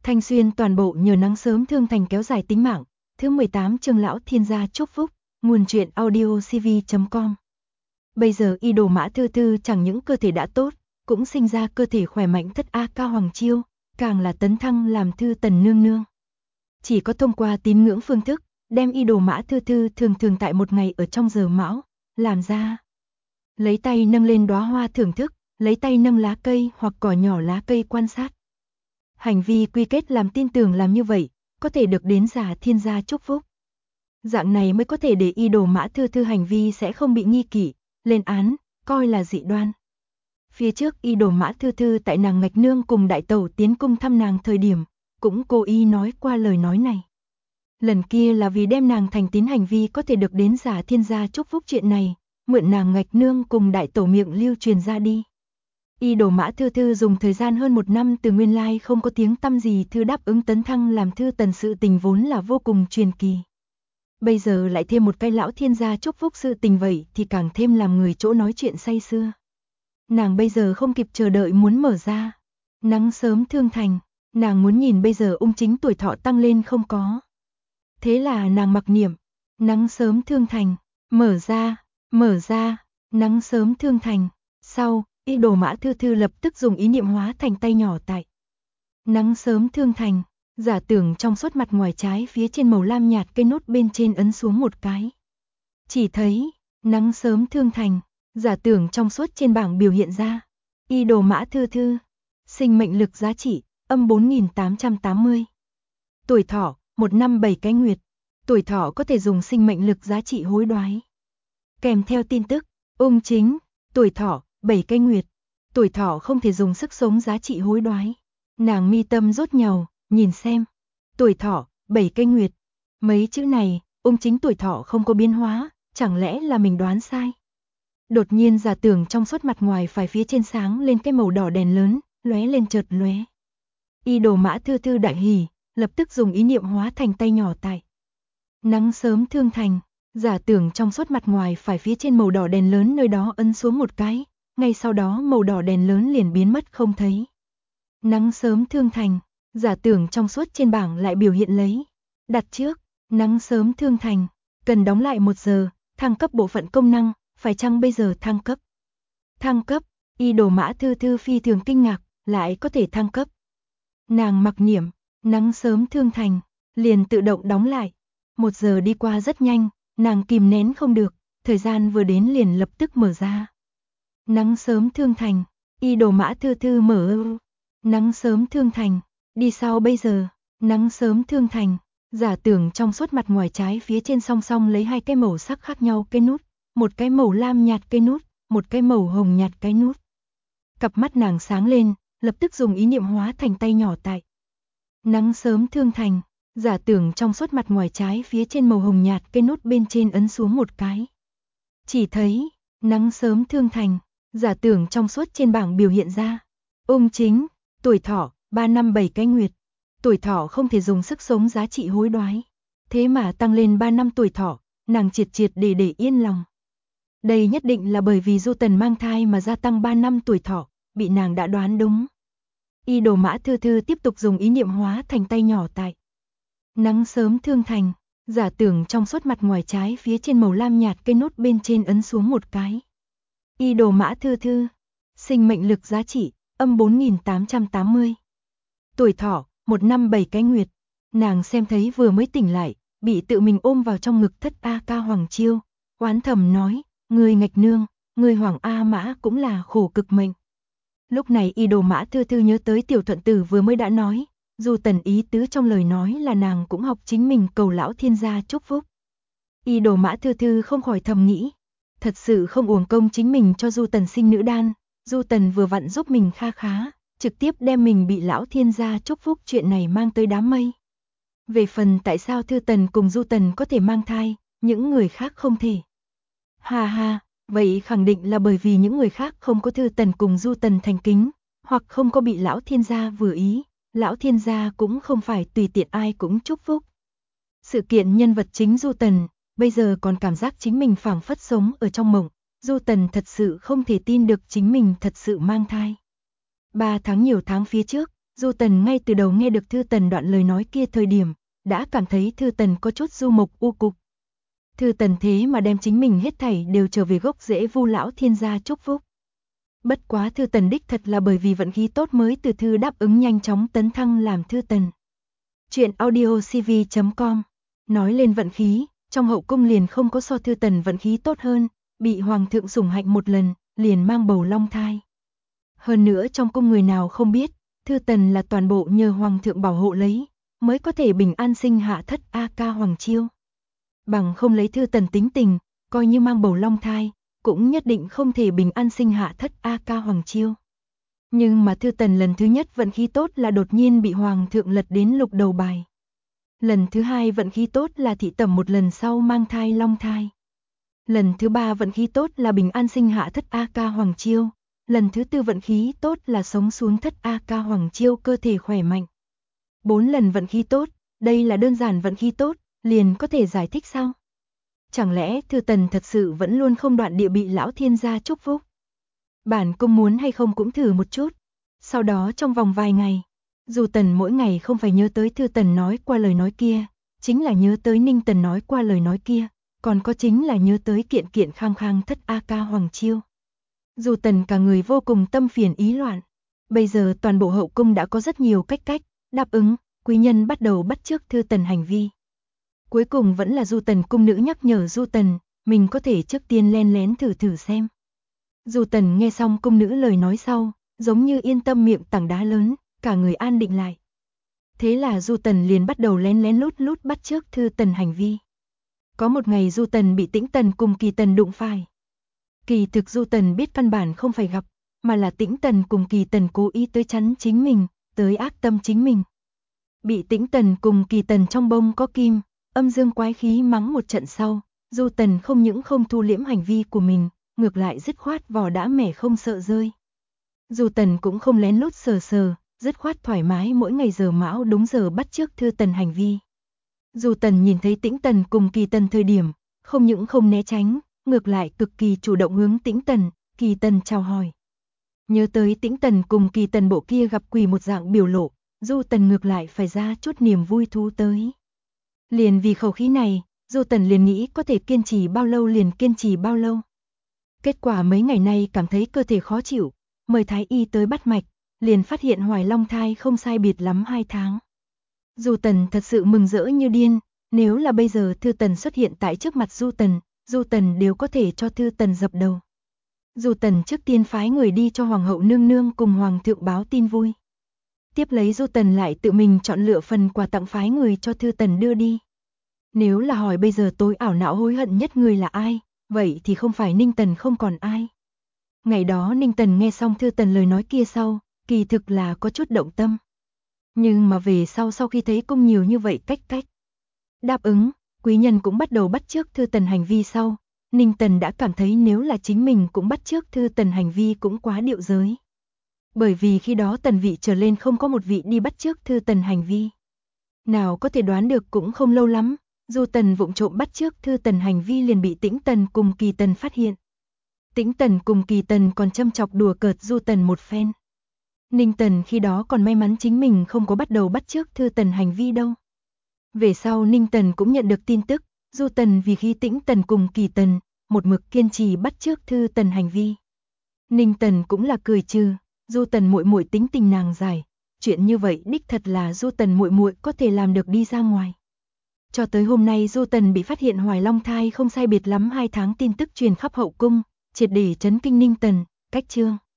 Thanh Xuyên toàn bộ nhờ nắng sớm thương thành kéo dài tính mạng. Thứ 18 chương Lão Thiên gia chúc phúc, nguồn truyện audio cv.com. Bây giờ y đồ Mã Thư Thư chẳng những cơ thể đã tốt, cũng sinh ra cơ thể khỏe mạnh thất A Cao Hoàng Chiêu, càng là tấn thăng làm Thư Tần nương nương. Chỉ có thông qua tín ngưỡng phương thức, đem y đồ Mã Thư Thư thường tại một ngày ở trong giờ mão, làm ra. Lấy tay nâng lên đóa hoa thưởng thức, lấy tay nâng lá cây hoặc cỏ nhỏ lá cây quan sát. Hành vi quy kết làm tin tưởng làm như vậy, có thể được đến Giả Thiên gia chúc phúc. Dạng này mới có thể để y đồ Mã Thư Thư hành vi sẽ không bị nghi kỵ, lên án, coi là dị đoan. Phía trước y đồ Mã Thư Thư tại nàng Ngạch Nương cùng đại tẩu tiến cung thăm nàng thời điểm, cũng cố ý nói qua lời nói này. Lần kia là vì đem nàng thành tín hành vi có thể được đến Giả Thiên gia chúc phúc chuyện này, mượn nàng Ngạch Nương cùng đại tẩu miệng lưu truyền ra đi. Y đồ Mã Thư Thư dùng thời gian hơn 1 năm từ nguyên lai không có tiếng tăm gì thư đáp ứng tấn thăng làm Thư Tần sự tình vốn là vô cùng truyền kỳ. Bây giờ lại thêm một cái Lão Thiên gia chúc phúc sự tình vậy thì càng thêm làm người chỗ nói chuyện say sưa. Nàng bây giờ không kịp chờ đợi muốn mở ra. Nắng sớm thương thành, nàng muốn nhìn bây giờ ung chính tuổi thọ tăng lên không có. Thế là nàng mặc niệm, nắng sớm thương thành, mở ra, nắng sớm thương thành. Sau, y đồ Mã Thư Thư lập tức dùng ý niệm hóa thành tay nhỏ tại nắng sớm thương thành, giả tưởng trong suốt mặt ngoài trái phía trên màu lam nhạt cây nốt bên trên ấn xuống một cái. Chỉ thấy, nắng sớm thương thành, giả tưởng trong suốt trên bảng biểu hiện ra, y đồ Mã Thư Thư, sinh mệnh lực giá trị, âm 4880. Tuổi thọ, 1 năm 7 cái nguyệt, tuổi thọ có thể dùng sinh mệnh lực giá trị hối đoái. Kèm theo tin tức, ung chính, tuổi thọ, 7 cái nguyệt, tuổi thọ không thể dùng sức sống giá trị hối đoái. Nàng mi tâm rốt nhàu, nhìn xem, tuổi thọ, 7 cái nguyệt, mấy chữ này, ung chính tuổi thọ không có biến hóa, chẳng lẽ là mình đoán sai. Đột nhiên giả tưởng trong suốt mặt ngoài phải phía trên sáng lên cái màu đỏ đèn lớn, lóe lên chợt lóe. Y đồ Mã Thư Thư đại hỉ, lập tức dùng ý niệm hóa thành tay nhỏ tại nắng sớm thương thành, giả tưởng trong suốt mặt ngoài phải phía trên màu đỏ đèn lớn nơi đó ấn xuống một cái, ngay sau đó màu đỏ đèn lớn liền biến mất không thấy. Nắng sớm thương thành, giả tưởng trong suốt trên bảng lại biểu hiện lấy. Đặt trước, nắng sớm thương thành, cần đóng lại 1 giờ, thăng cấp bộ phận công năng, phải chăng bây giờ thăng cấp? Thăng cấp, y đồ Mã Thư Thư phi thường kinh ngạc, lại có thể thăng cấp. Nàng mặc niệm, nắng sớm thương thành, liền tự động đóng lại. 1 giờ đi qua rất nhanh, nàng kìm nén không được, thời gian vừa đến liền lập tức mở ra. Nắng sớm thương thành, y đồ Mã Thư Thư mở nắng sớm thương thành, đi sau bây giờ, nắng sớm thương thành, giả tưởng trong suốt mặt ngoài trái phía trên song song lấy 2 cái màu sắc khác nhau cây nút, một cái màu lam nhạt cây nút, một cái màu hồng nhạt cái nút. Cặp mắt nàng sáng lên, lập tức dùng ý niệm hóa thành tay nhỏ tại nắng sớm thương thành, giả tưởng trong suốt mặt ngoài trái phía trên màu hồng nhạt cây nút bên trên ấn xuống một cái. Chỉ thấy, nắng sớm thương thành, giả tưởng trong suốt trên bảng biểu hiện ra, ung chính, tuổi thọ, 3 năm 7 cái nguyệt, tuổi thọ không thể dùng sức sống giá trị hối đoái. Thế mà tăng lên 3 năm tuổi thọ, nàng triệt để yên lòng. Đây nhất định là bởi vì Du Tần mang thai mà gia tăng 3 năm tuổi thọ, bị nàng đã đoán đúng. Y đồ Mã Thư Thư tiếp tục dùng ý niệm hóa thành tay nhỏ tại nắng sớm thương thành, giả tưởng trong suốt mặt ngoài trái phía trên màu lam nhạt cây nốt bên trên ấn xuống một cái. Y đồ Mã Thư Thư, sinh mệnh lực giá trị, âm 4880. Tuổi thọ, 1 năm 7 cái nguyệt, nàng xem thấy vừa mới tỉnh lại, bị tự mình ôm vào trong ngực thất A Ca Hoàng Chiêu, oán thầm nói, người Ngạch Nương, người Hoàng A Mã cũng là khổ cực mệnh. Lúc này y đồ Mã Thư Thư nhớ tới Tiểu Thuận Tử vừa mới đã nói, dù tần ý tứ trong lời nói là nàng cũng học chính mình cầu Lão Thiên gia chúc phúc. Y đồ Mã Thư Thư không khỏi thầm nghĩ, thật sự không uổng công chính mình cho Du Tần sinh nữ đan, Du Tần vừa vặn giúp mình kha khá, trực tiếp đem mình bị Lão Thiên gia chúc phúc chuyện này mang tới đám mây. Về phần tại sao Thư Tần cùng Du Tần có thể mang thai, những người khác không thể. Ha ha, vậy khẳng định là bởi vì những người khác không có Thư Tần cùng Du Tần thành kính, hoặc không có bị Lão Thiên gia vừa ý, Lão Thiên gia cũng không phải tùy tiện ai cũng chúc phúc. Sự kiện nhân vật chính Du Tần, bây giờ còn cảm giác chính mình phảng phất sống ở trong mộng, Du Tần thật sự không thể tin được chính mình thật sự mang thai. 3 tháng nhiều tháng phía trước, Du Tần ngay từ đầu nghe được Thư Tần đoạn lời nói kia thời điểm, đã cảm thấy Thư Tần có chút du mục u cục. Thư Tần thế mà đem chính mình hết thảy đều trở về gốc rễ Vu lão thiên gia chúc phúc. Bất quá Thư Tần đích thật là bởi vì vận khí tốt mới từ thư đáp ứng nhanh chóng tấn thăng làm Thư Tần. Chuyện audiocv.com. Nói lên vận khí, trong hậu cung liền không có so Thư Tần vận khí tốt hơn, bị hoàng thượng sủng hạnh một lần, liền mang bầu long thai. Hơn nữa trong cung người nào không biết, Thư Tần là toàn bộ nhờ hoàng thượng bảo hộ lấy, mới có thể bình an sinh hạ thất A Ca Hoàng Chiêu. Bằng không lấy Thư Tần tính tình, coi như mang bầu long thai, cũng nhất định không thể bình an sinh hạ thất A Ca Hoàng Chiêu. Nhưng mà Thư Tần lần thứ nhất vận khí tốt là đột nhiên bị hoàng thượng lật đến lục đầu bài. Lần thứ hai vận khí tốt là thị tẩm một lần sau mang thai long thai. Lần thứ ba vận khí tốt là bình an sinh hạ thất A Ca Hoàng Chiêu. Lần thứ tư vận khí tốt là sống xuống thất A Ca Hoàng Chiêu cơ thể khỏe mạnh. 4 lần vận khí tốt, đây là đơn giản vận khí tốt, liền có thể giải thích sao? Chẳng lẽ Thư Tần thật sự vẫn luôn không đoạn địa bị lão thiên gia chúc phúc? Bản cung muốn hay không cũng thử một chút. Sau đó trong vòng vài ngày, Du Tần mỗi ngày không phải nhớ tới Thư Tần nói qua lời nói kia, chính là nhớ tới Ninh Tần nói qua lời nói kia, còn có chính là nhớ tới kiện kiện khang khang thất A Ca Hoàng Chiêu. Du Tần cả người vô cùng tâm phiền ý loạn. Bây giờ toàn bộ hậu cung đã có rất nhiều cách đáp ứng, quý nhân bắt đầu bắt chước Thư Tần hành vi. Cuối cùng vẫn là Du Tần cung nữ nhắc nhở Du Tần, mình có thể trước tiên len lén thử xem. Du Tần nghe xong cung nữ lời nói sau, giống như yên tâm miệng tảng đá lớn, cả người an định lại. Thế là Du Tần liền bắt đầu lén lén lút bắt chước Thư Tần hành vi. Có một ngày Du Tần bị Tĩnh Tần cùng Kỳ Tần đụng phải. Kỳ thực Du Tần biết căn bản không phải gặp, mà là Tĩnh Tần cùng Kỳ Tần cố ý tới chắn chính mình, tới ác tâm chính mình. Bị Tĩnh Tần cùng Kỳ Tần trong bông có kim, âm dương quái khí mắng một trận sau, Du Tần không những không thu liễm hành vi của mình, ngược lại dứt khoát vỏ đã mẻ không sợ rơi. Du Tần cũng không lén lút sờ, dứt khoát thoải mái mỗi ngày giờ mão đúng giờ bắt chước Thư Tần hành vi. Du Tần nhìn thấy Tĩnh Tần cùng Kỳ Tần thời điểm, không những không né tránh, ngược lại cực kỳ chủ động hướng Tĩnh Tần, Kỳ Tần chào hỏi. Nhớ tới Tĩnh Tần cùng Kỳ Tần bộ kia gặp quỷ một dạng biểu lộ, Du Tần ngược lại phải ra chút niềm vui thú tới. Liền vì khẩu khí này, Du Tần liền nghĩ có thể kiên trì bao lâu liền kiên trì bao lâu. Kết quả mấy ngày nay cảm thấy cơ thể khó chịu, mời thái y tới bắt mạch, liền phát hiện hoài long thai không sai biệt lắm 2 tháng. Du Tần thật sự mừng rỡ như điên, nếu là bây giờ Thư Tần xuất hiện tại trước mặt Du Tần đều có thể cho Thư Tần dập đầu. Du Tần trước tiên phái người đi cho Hoàng hậu nương nương cùng Hoàng thượng báo tin vui. Tiếp lấy Du Tần lại tự mình chọn lựa phần quà tặng phái người cho Thư Tần đưa đi. Nếu là hỏi bây giờ tối ảo não hối hận nhất người là ai, vậy thì không phải Ninh Tần không còn ai. Ngày đó Ninh Tần nghe xong Thư Tần lời nói kia sau, kỳ thực là có chút động tâm. Nhưng mà về sau khi thấy cung nhiều như vậy cách đáp ứng, quý nhân cũng bắt đầu bắt chước Thư Tần hành vi sau, Ninh Tần đã cảm thấy nếu là chính mình cũng bắt chước Thư Tần hành vi cũng quá điệu giới. Bởi vì khi đó tần vị trở lên không có một vị đi bắt chước Thư Tần hành vi. Nào có thể đoán được cũng không lâu lắm, Du Tần vụng trộm bắt chước Thư Tần hành vi liền bị Tĩnh Tần cùng Kỳ Tần phát hiện. Tĩnh Tần cùng Kỳ Tần còn châm chọc đùa cợt Du Tần một phen. Ninh Tần khi đó còn may mắn chính mình không có bắt đầu bắt chước Thư Tần hành vi đâu. Về sau Ninh Tần cũng nhận được tin tức, Du Tần vì khi Tĩnh Tần cùng Kỳ Tần, một mực kiên trì bắt chước Thư Tần hành vi. Ninh Tần cũng là cười trừ, Du Tần muội muội tính tình nàng giải, chuyện như vậy đích thật là Du Tần muội muội có thể làm được đi ra ngoài. Cho tới hôm nay Du Tần bị phát hiện hoài long thai không sai biệt lắm 2 tháng tin tức truyền khắp hậu cung, triệt để chấn kinh Ninh Tần, cách chương.